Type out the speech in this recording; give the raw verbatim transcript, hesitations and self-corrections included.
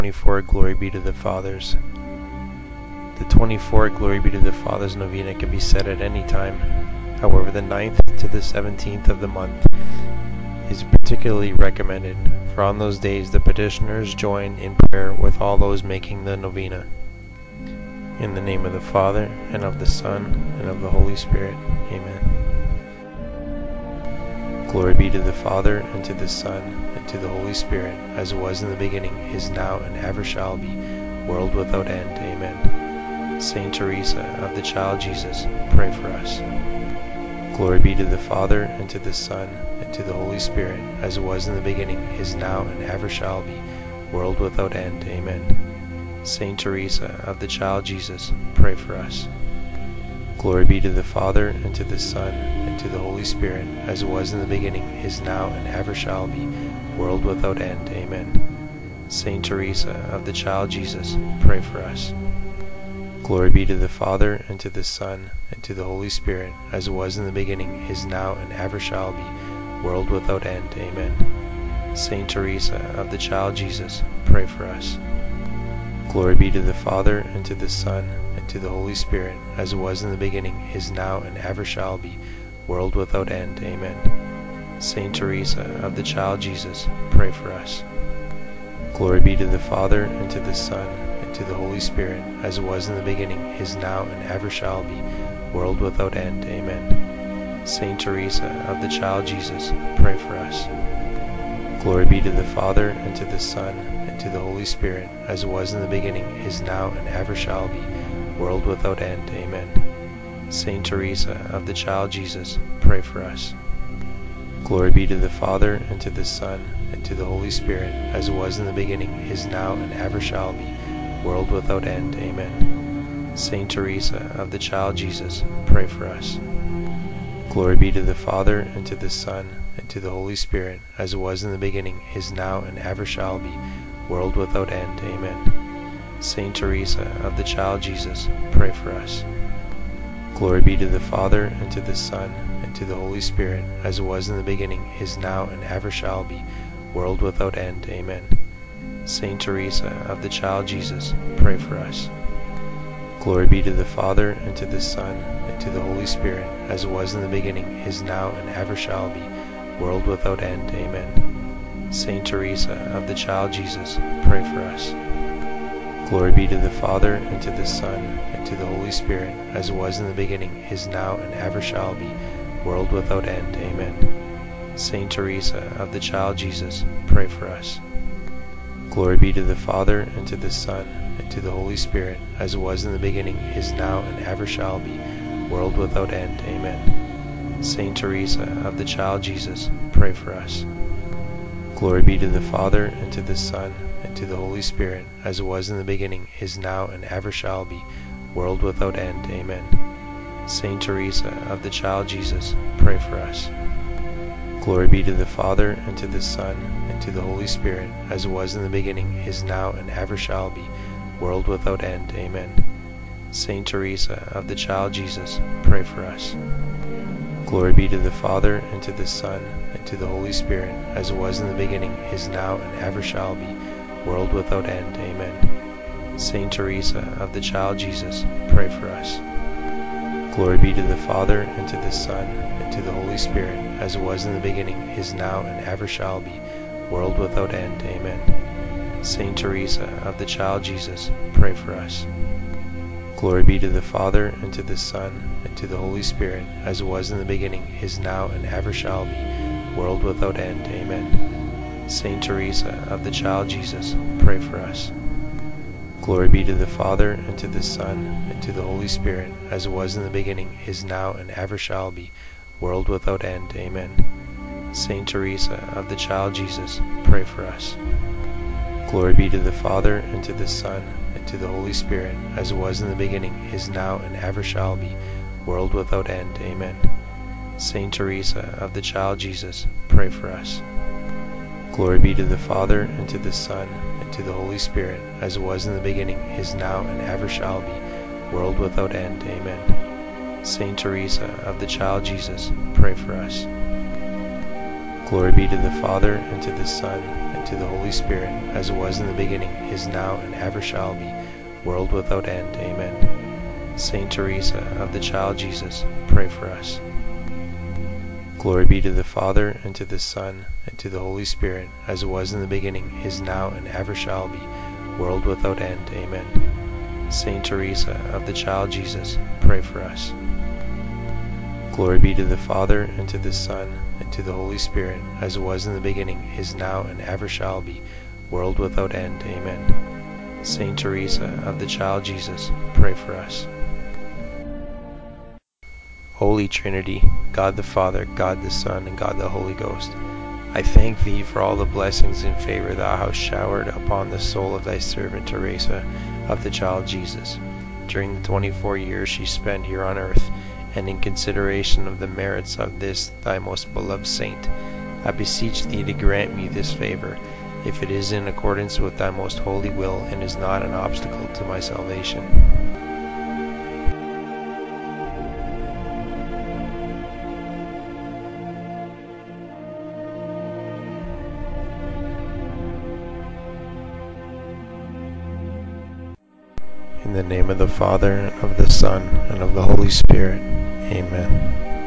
twenty-four Glory be to the Fathers. The twenty-four Glory be to the Fathers novena can be said at any time. However, the ninth to the seventeenth of the month is particularly recommended, for on those days the petitioners join in prayer with all those making the novena. In the name of the Father, and of the Son, and of the Holy Spirit. Amen. Glory be to the Father, and to the Son, and to the Holy Spirit, as it was in the beginning, is now, and ever shall be, world without end. Amen. Saint Teresa of the Child Jesus, pray for us. Glory be to the Father, and to the Son, and to the Holy Spirit, as it was in the beginning, is now, and ever shall be, world without end. Amen. Saint Teresa of the Child Jesus, pray for us. Glory be to the Father, and to the Son, and to the Holy Spirit, as it was in the beginning, is now, and ever shall be, world without end. Amen. Saint Teresa of the Child Jesus, pray for us. Glory be to the Father, and to the Son, and to the Holy Spirit, as it was in the beginning, is now, and ever shall be, world without end. Amen. Saint Teresa of the Child Jesus, pray for us. Glory be to the Father, and to the Son, and to the Holy Spirit, as it was in the beginning, is now, and ever shall be, world without end. Amen. Saint Teresa of the Child Jesus, pray for us. Glory be to the Father, and to the Son, and to the Holy Spirit, as it was in the beginning, is now, and ever shall be, world without end. Amen. Saint Teresa of the Child Jesus, pray for us. Glory be to the Father, and to the Son, and to the Holy Spirit, as it was in the beginning, is now, and ever shall be, world without end. Amen. Saint Teresa of the Child Jesus, pray for us. Glory be to the Father, and to the Son, and to the Holy Spirit, as it was in the beginning, is now, and ever shall be, world without end. Amen. Saint Teresa of the Child Jesus, pray for us. Glory be to the Father, and to the Son, and to the Holy Spirit, as it was in the beginning, is now, and ever shall be, world without end. Amen. Saint Teresa of the Child Jesus, pray for us. Glory be to the Father, and to the Son, and to the Holy Spirit, as it was in the beginning, is now, and ever shall be, world without end. Amen. Saint Teresa of the Child Jesus, pray for us. Glory be to the Father, and to the Son, and to the Holy Spirit, as it was in the beginning, is now, and ever shall be, world without end. Amen. Saint Teresa of the Child Jesus, pray for us. Glory be to the Father, and to the Son, and to the Holy Spirit, as it was in the beginning, is now, and ever shall be, world without end. Amen. Saint Teresa of the Child Jesus, pray for us. Glory be to the Father, and to the Son, and to the Holy Spirit, as it was in the beginning, is now, and ever shall be, world without end. Amen. Saint Teresa of the Child Jesus, pray for us. Glory be to the Father, and to the Son, and to the Holy Spirit, as it was in the beginning, is now, and ever shall be, world without end. Amen. Saint Teresa of the Child Jesus, pray for us. Glory be to the Father, and to the Son, and to the Holy Spirit, as it was in the beginning, is now, and ever shall be, world without end. Amen. Saint Teresa of the Child Jesus, pray for us. Glory be to the Father, and to the Son, and to the Holy Spirit, as it was in the beginning, is now, and ever shall be, world without end. Amen. Saint Teresa of the Child Jesus, pray for us. Glory be to the Father, and to the Son, and to the Holy Spirit, as it was in the beginning, is now, and ever shall be, world without end. Amen. Saint Teresa of the Child Jesus, pray for us. Glory be to the Father, and to the Son, and to the Holy Spirit, as it was in the beginning, is now, and ever shall be, world without end. Amen. Saint Teresa of the Child Jesus, pray for us. Glory be to the Father, and to the Son, and to the Holy Spirit, as it was in the beginning, is now, and ever shall be, world without end. Amen. Saint Teresa of the Child Jesus, pray for us. Glory be to the Father, and to the Son, and to the Holy Spirit, as it was in the beginning, is now, and ever shall be, world without end. Amen. Saint Teresa of the Child Jesus, pray for us. Glory be to the Father, and to the Son, and to the Holy Spirit, as it was in the beginning, is now, and ever shall be, world without end. Amen. Saint Teresa of the Child Jesus, pray for us. Glory be to the Father, and to the Son, and to to the Holy Spirit, as it was in the beginning, is now, and ever shall be, world without end. Amen. Saint Teresa of the Child Jesus, pray for us. Glory be to the Father, and to the Son, and to the Holy Spirit, as it was in the beginning, is now, and ever shall be, world without end. Amen. Saint Teresa of the Child Jesus, pray for us. Glory be to the Father, and to the Son, and to the Holy Spirit, as it was in the beginning, is now, and ever shall be, world without end. Amen. Saint Teresa of the Child Jesus, pray for us. Holy Trinity, God the Father, God the Son, and God the Holy Ghost, I thank Thee for all the blessings and favor Thou hast showered upon the soul of Thy servant Teresa of the Child Jesus, during the twenty-four years she spent here on earth, and in consideration of the merits of this Thy most beloved saint, I beseech Thee to grant me this favor, if it is in accordance with Thy most holy will, and is not an obstacle to my salvation. In the name of the Father, and of the Son, and of the Holy Spirit. Amen.